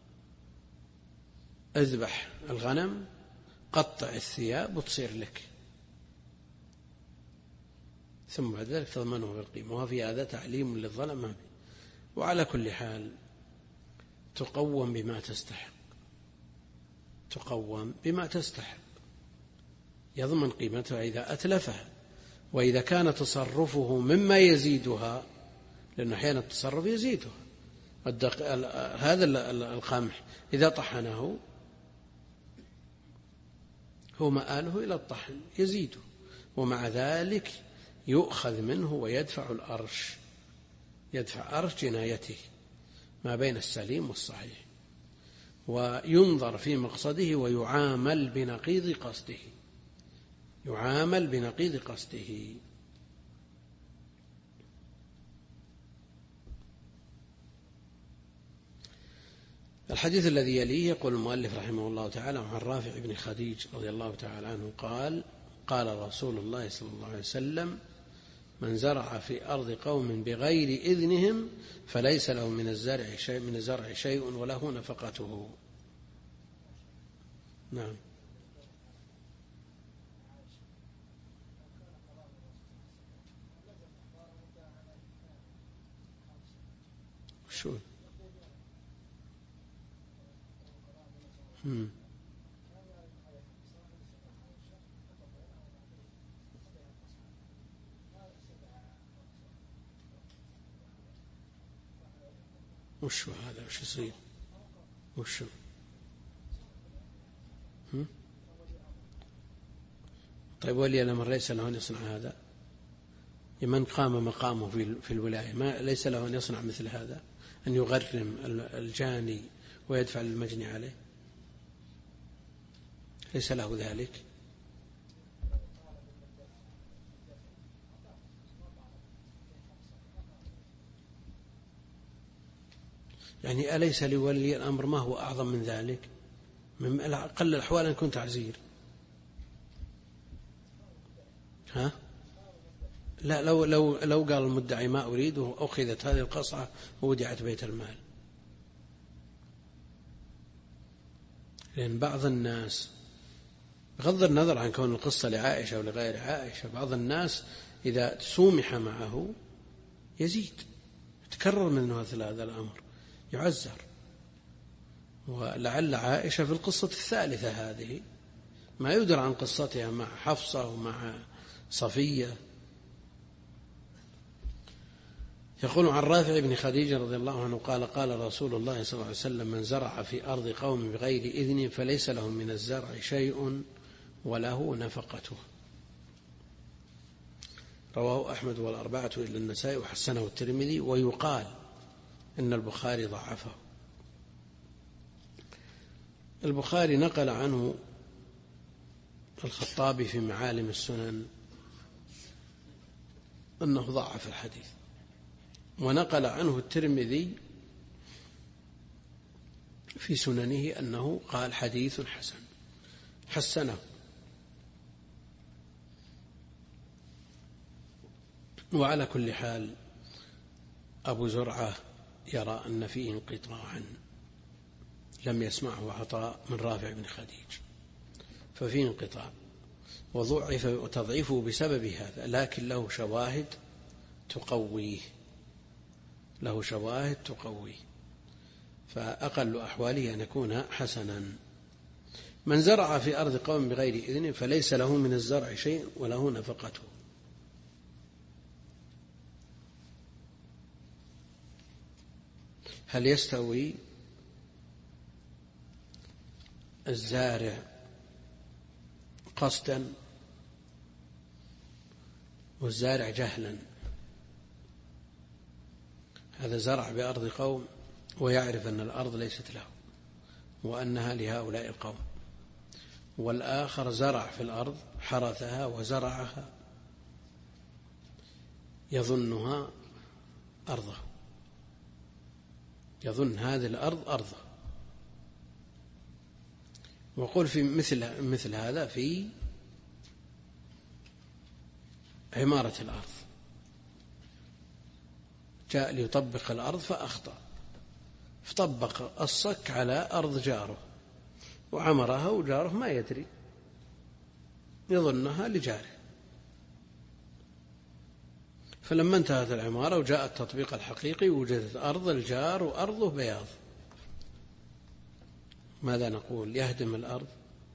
اذبح الغنم، قطع الثياب وتصير لك، ثم بعد ذلك تضمنه بالقيمة. وفي هذا تعليم للظلمة. وعلى كل حال تقوم بما تستحق، تقوم بما تستحق، يضمن قيمتها إذا أتلفها. وإذا كان تصرفه مما يزيدها، لأنه أحيانا التصرف يزيدها، هذا القمح إذا طحنه هو مآله إلى الطحن يزيده، ومع ذلك يؤخذ منه ويدفع الأرش، يدفع أرش جنايته ما بين السليم والصحيح، وينظر في مقصده ويعامل بنقيض قصده، يعامل بنقيض قصده. الحديث الذي يليه يقول المؤلف رحمه الله تعالى عن رافع بن خديج رضي الله تعالى عنه قال: قال رسول الله صلى الله عليه وسلم: من زرع في أرض قوم بغير إذنهم فليس له من الزرع شيء وله نفقته. نعم. شو وشو هذا؟ وش يصير؟ وشو؟ طيب ولي الأمر ليس له أن يصنع هذا؟ من قام مقامه في الولاية ما ليس له أن يصنع مثل هذا، أن يغرم الجاني ويدفع للمجني عليه؟ ليس له ذلك؟ يعني أليس لولي الأمر ما هو أعظم من ذلك؟ من أقل الأحوال أن يكون تعزير. ها؟ لا، لو قال المدعي ما أريده أخذت هذه القصعة وودعت بيت المال. لأن بعض الناس بغض النظر عن كون القصة لعائشة ولغير عائشة، بعض الناس إذا سومح معه يزيد، يتكرر منه هذا الأمر، يعزر. ولعل عائشة في القصة الثالثة هذه ما يدرى عن قصتها مع حفصة ومع صفية، يقول عن رافع بن خديج رضي الله عنه قال قال رسول الله صلى الله عليه وسلم من زرع في أرض قوم بغير إذن فليس له من الزرع شيء وله نفقته. رواه أحمد والأربعة إلا النسائي وحسنه الترمذي، ويقال إن البخاري ضعفه. البخاري نقل عنه الخطابي في معالم السنن أنه ضعف الحديث، ونقل عنه الترمذي في سننه أنه قال حديث حسن، حسنه. وعلى كل حال أبو زرعة يرى أن فيه انقطاعا لم يسمعه عطاء من رافع بن خديج، ففيه انقطاع وضعف وتضعيفه بسبب هذا، لكن له شواهد تقويه، فأقل أحواله أن يكون حسنا. من زرع في أرض قوم بغير إذن فليس له من الزرع شيء وله نفقته. هل يستوي الزارع قصدا والزارع جهلا؟ هذا زرع بأرض قوم ويعرف أن الأرض ليست له وأنها لهؤلاء القوم، والآخر زرع في الأرض حرثها وزرعها يظنها أرضه، يظن هذه الأرض أرضه. وقل في مثل هذا في عمارة الأرض، جاء ليطبق الأرض فأخطأ، فطبق الصك على أرض جاره وعمرها وجاره ما يدري، يظنها لجاره. فلما انتهت العمارة وجاء التطبيق الحقيقي وجدت أرض الجار وأرضه بياض، ماذا نقول؟ يهدم الأرض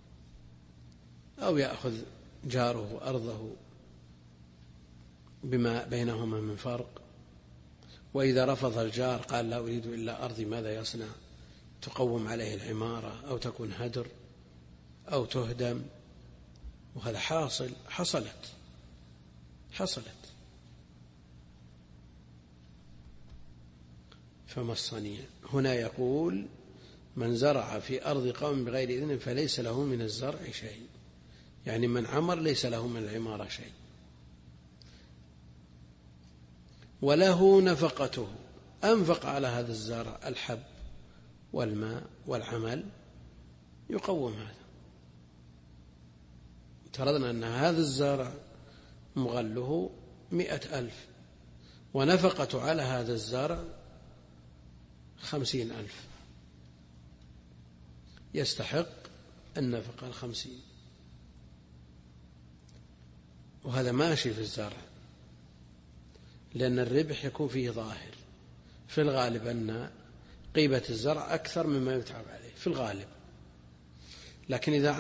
أو يأخذ جاره أرضه بما بينهما من فرق؟ وإذا رفض الجار قال لا أريد إلا أرضي، ماذا يصنع؟ تقوم عليه العمارة أو تكون هدر أو تهدم، وهذا حصلت. فما الصنيع؟ هنا يقول من زرع في أرض قوم بغير إذن فليس له من الزرع شيء، يعني من عمر ليس له من العمارة شيء، وله نفقته، أنفق على هذا الزرع الحب والماء والعمل، يقوم هذا. افترضنا أن هذا الزرع مغله 100,000 ونفقته على هذا الزرع 50,000، يستحق النفقة 50، وهذا ماشي في الزرع، لأن الربح يكون فيه ظاهر. في الغالب أن قيمة الزرع أكثر مما يتعب عليه في الغالب، لكن إذا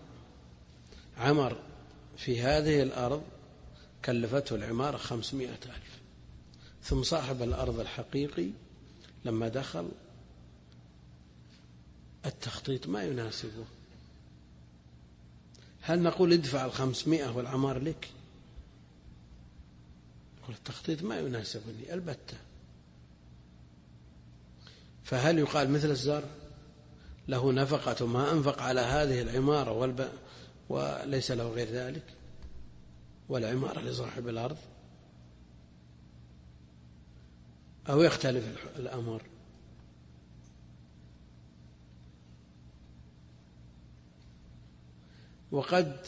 عمر في هذه الأرض كلفته العمارة 500,000، ثم صاحب الأرض الحقيقي لما دخل التخطيط ما يناسبه، هل نقول ادفع 500 والعمار لك؟ يقول التخطيط ما يناسبني البتة. فهل يقال مثل الزرع له نفقة ما أنفق على هذه العمارة وليس له غير ذلك، والعمارة لصاحب الأرض؟ أو يختلف الأمر؟ وقد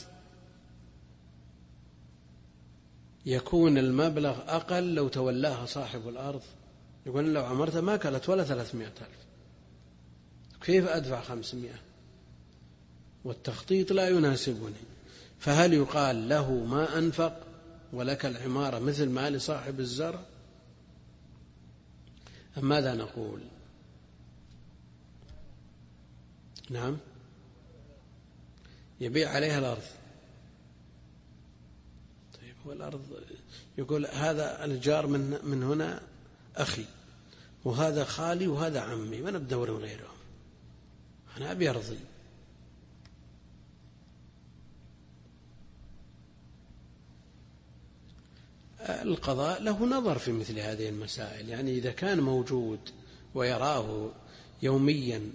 يكون المبلغ أقل لو تولاها صاحب الأرض، يقول لو عمرتها ما كلت ولا 300,000، كيف أدفع 500 والتخطيط لا يناسبني؟ فهل يقال له ما أنفق ولك العمارة مثل ما لصاحب الزرع، أم ماذا نقول؟ نعم، يبيع عليها الأرض. طيب والأرض يقول هذا الجار من هنا أخي وهذا خالي وهذا عمي، ما بدور من غيرهم، أنا أبي أرضي. القضاء له نظر في مثل هذه المسائل، يعني إذا كان موجود ويراه يوميا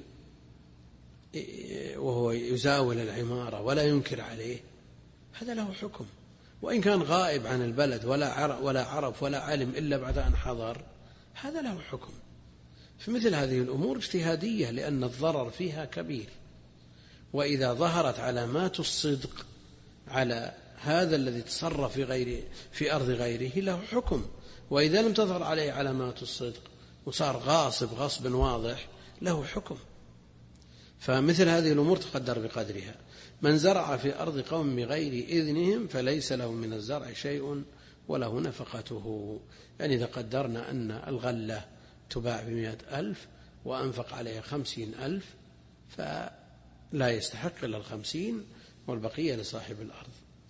وهو يزاول العمارة ولا ينكر عليه، هذا له حكم. وإن كان غائب عن البلد ولا عرف ولا علم إلا بعد أن حضر، هذا له حكم. في مثل هذه الأمور اجتهادية، لأن الضرر فيها كبير. وإذا ظهرت علامات الصدق على هذا الذي تصرف في أرض غيره له حكم، وإذا لم تظهر عليه علامات الصدق وصار غصب واضح له حكم. فمثل هذه الأمور تقدر بقدرها. من زرع في أرض قوم بغير إذنهم فليس له من الزرع شيء وله نفقته. يعني إذا قدرنا أن الغلة تباع ب100,000 وأنفق عليها 50,000 فلا يستحق إلا 50 والبقية لصاحب الأرض.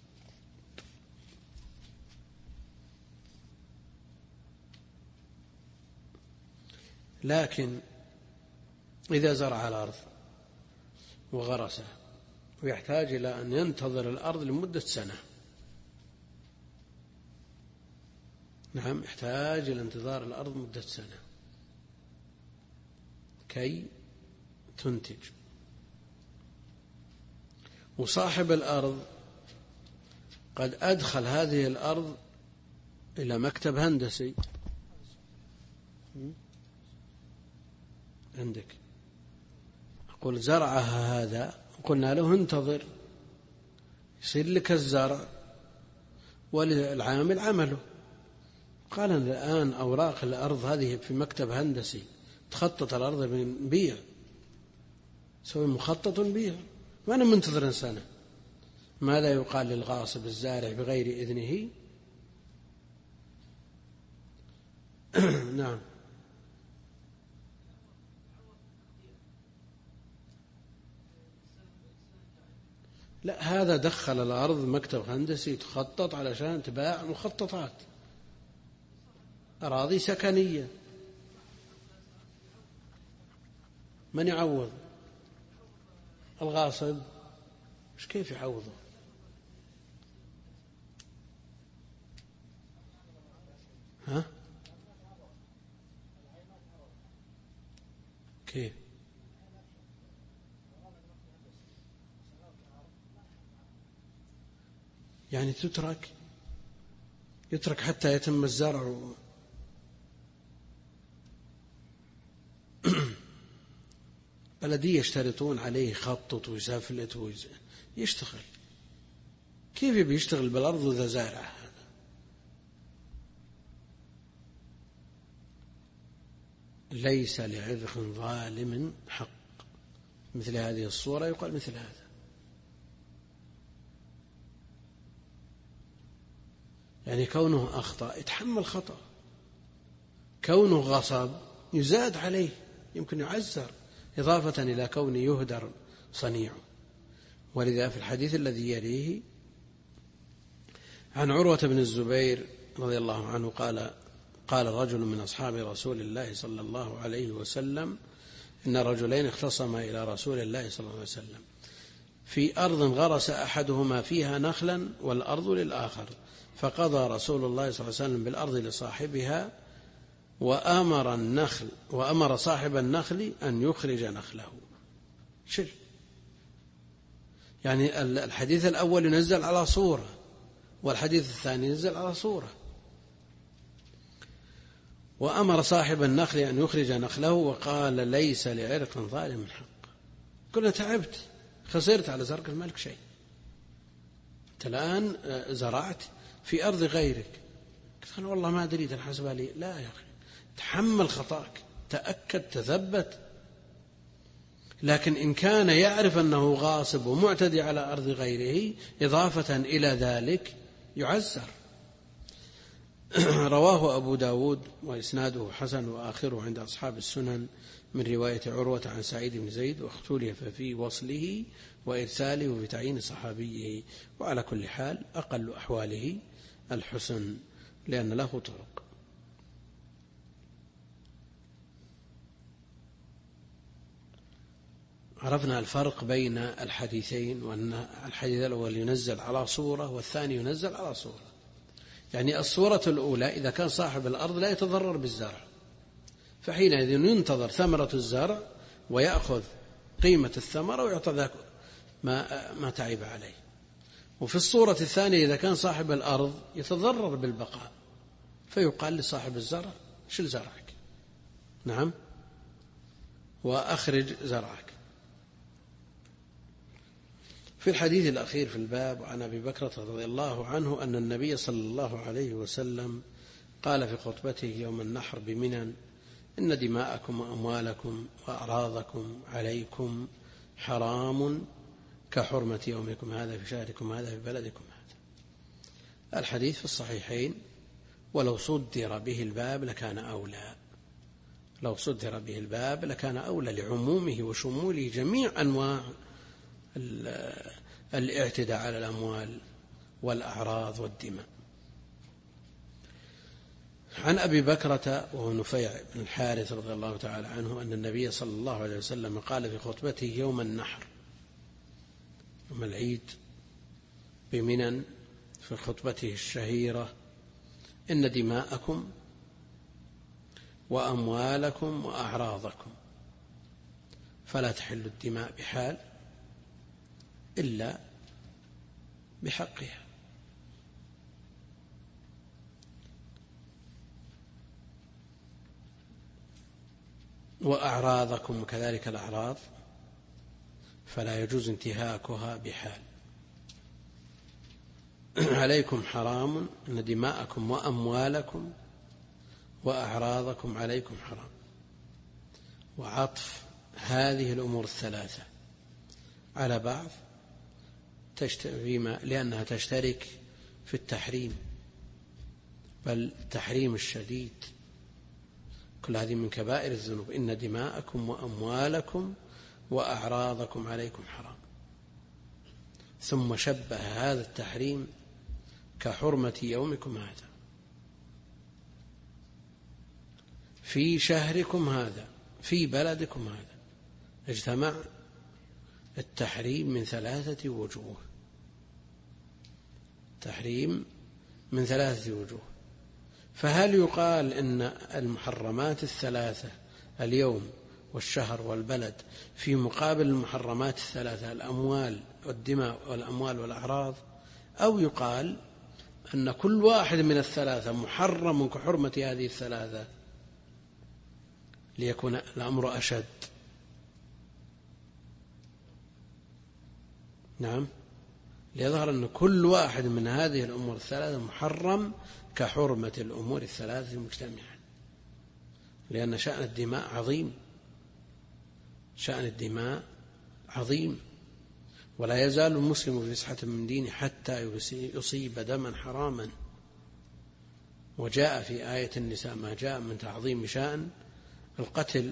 لكن إذا زرع الأرض وغرسها ويحتاج إلى أن ينتظر الأرض لمدة سنة، نعم يحتاج إلى انتظار الأرض مدة سنة كي تنتج، وصاحب الأرض قد أدخل هذه الأرض إلى مكتب هندسي عندك، أقول زرعها هذا، قلنا له انتظر يصير لك الزرع وللعامل عمله. قال الآن أوراق الأرض هذه في مكتب هندسي، تخطط الأرض بيع، سوي مخطط بيع، وأنا منتظر سنة. ماذا يقال للغاصب الزارع بغير إذنه؟ نعم لا، هذا دخل الأرض مكتب هندسي تخطط علشان تباع مخططات، أراضي سكنية. من يعوض؟ الغاصب. مش كيف يعوضه؟ ها؟ كيف؟ يعني يترك حتى يتم الزرع بلدية يشترطون عليه يخطط ويسافلت ويشتغل. كيف بيشتغل بالأرض إذا زارع؟ هذا ليس لعرق ظالم حق. مثل هذه الصورة يقال مثل هذا. يعني كونه أخطأ يتحمل خطأ، كونه غصب يزاد عليه، يمكن يعزر إضافة إلى كونه يهدر صنيعه. ولذا في الحديث الذي يليه عن عروة بن الزبير رضي الله عنه قال رجل من أصحاب رسول الله صلى الله عليه وسلم إن رجلين اختصما إلى رسول الله صلى الله عليه وسلم في أرض غرس أحدهما فيها نخلا والأرض للآخر، فقضى رسول الله صلى الله عليه وسلم بالأرض لصاحبها وأمر صاحب النخل أن يخرج نخله. يعني الحديث الأول ينزل على صورة والحديث الثاني ينزل على صورة. وأمر صاحب النخل أن يخرج نخله وقال ليس لعرق ظالم حق. قلنا تعبت خسرت على زرق الملك شيء، أنت الآن زرعت في أرض غيرك، قلت والله ما أدري تنحسبها لي. لا يا أخي، تحمل خطأك، تأكد، تثبت. لكن إن كان يعرف أنه غاصب ومعتدي على أرض غيره إضافة إلى ذلك يعزر. رواه أبو داود وإسناده حسن وآخره عند أصحاب السنن من رواية عروة عن سعيد بن زيد، واختلف في وصله وإرساله وبتعيين صحابيه. وعلى كل حال أقل أحواله الحسن لأن له طرق. عرفنا الفرق بين الحديثين، وأن الحديث الأول ينزل على صورة والثاني ينزل على صورة. يعني الصورة الأولى إذا كان صاحب الأرض لا يتضرر بالزرع، فحينئذ ينتظر ثمرة الزرع ويأخذ قيمة الثمرة ويعطى ذاك ما تعب عليه. وفي الصورة الثانية إذا كان صاحب الأرض يتضرر بالبقاء، فيقال لصاحب الزرع شل زرعك، نعم، وأخرج زرعك. في الحديث الأخير في الباب عن أبي بكرة رضي الله عنه أن النبي صلى الله عليه وسلم قال في خطبته يوم النحر بمنى: إن دماءكم وأموالكم وأعراضكم عليكم حرام كحرمة يومكم هذا في شهركم هذا في بلدكم هذا. الحديث في الصحيحين، ولو صدر به الباب لكان أولى، لو صدر به الباب لكان أولى لعمومه وشموله جميع أنواع الاعتداء على الأموال والأعراض والدماء. عن أبي بكرة وهو نفيع بن الحارث رضي الله تعالى عنه أن النبي صلى الله عليه وسلم قال في خطبته يوم النحر، يوم العيد بمنى، في خطبته الشهيرة: إن دماءكم وأموالكم وأعراضكم فلا تحل الدماء بحال إلا بحقها، وأعراضكم وكذلك الأعراض فلا يجوز انتهاكها بحال. عليكم حرام، إن دماءكم وأموالكم وأعراضكم عليكم حرام. وعطف هذه الأمور الثلاثة على بعض لأنها تشترك في التحريم، بل تحريم الشديد. كل هذه من كبائر الذنوب. إن دماءكم وأموالكم وأعراضكم عليكم حرام. ثم شبه هذا التحريم كحرمة يومكم هذا في شهركم هذا في بلدكم هذا. اجتمع التحريم من 3 وجوه، تحريم من 3 وجوه. فهل يقال إن المحرمات 3 اليوم والشهر والبلد في مقابل المحرمات 3 الأموال والدماء والأموال والأعراض، أو يقال أن كل واحد من 3 محرم كحرمة هذه 3 ليكون الأمر أشد؟ نعم، ليظهر أن كل واحد من هذه الأمور 3 محرم كحرمة الأمور 3 مجتمعا، لأن شأن الدماء عظيم، شأن الدماء عظيم، ولا يزال المسلم في صحة من دينه حتى يصيب دما حراما. وجاء في آية النساء ما جاء من تعظيم شأن القتل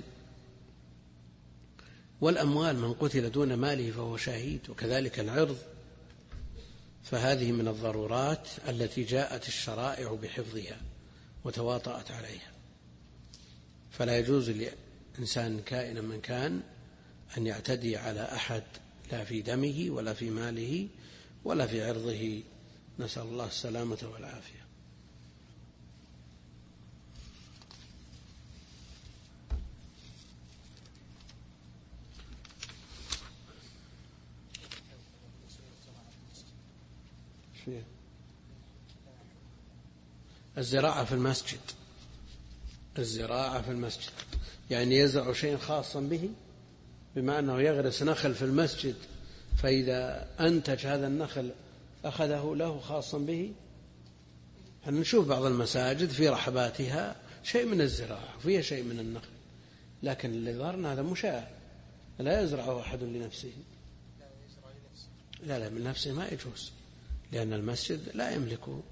والأموال، من قتل دون ماله فهو شهيد، وكذلك العرض. فهذه من الضرورات التي جاءت الشرائع بحفظها وتواطأت عليها. فلا يجوز لإنسان كائنا من كان أن يعتدي على أحد، لا في دمه ولا في ماله ولا في عرضه، نسأل الله السلامة والعافية. الزراعة في المسجد، الزراعة في المسجد يعني يزرع شيء خاصا به، بما أنه يغرس نخل في المسجد، فإذا أنتج هذا النخل أخذه له خاصا به. نشوف بعض المساجد في رحباتها شيء من الزراعة وفيها شيء من النخل، لكن اللي ظهرنا هذا مشاع، لا يزرعه أحد لنفسه، لا من نفسه ما يجوز، لأن المسجد لا يملكه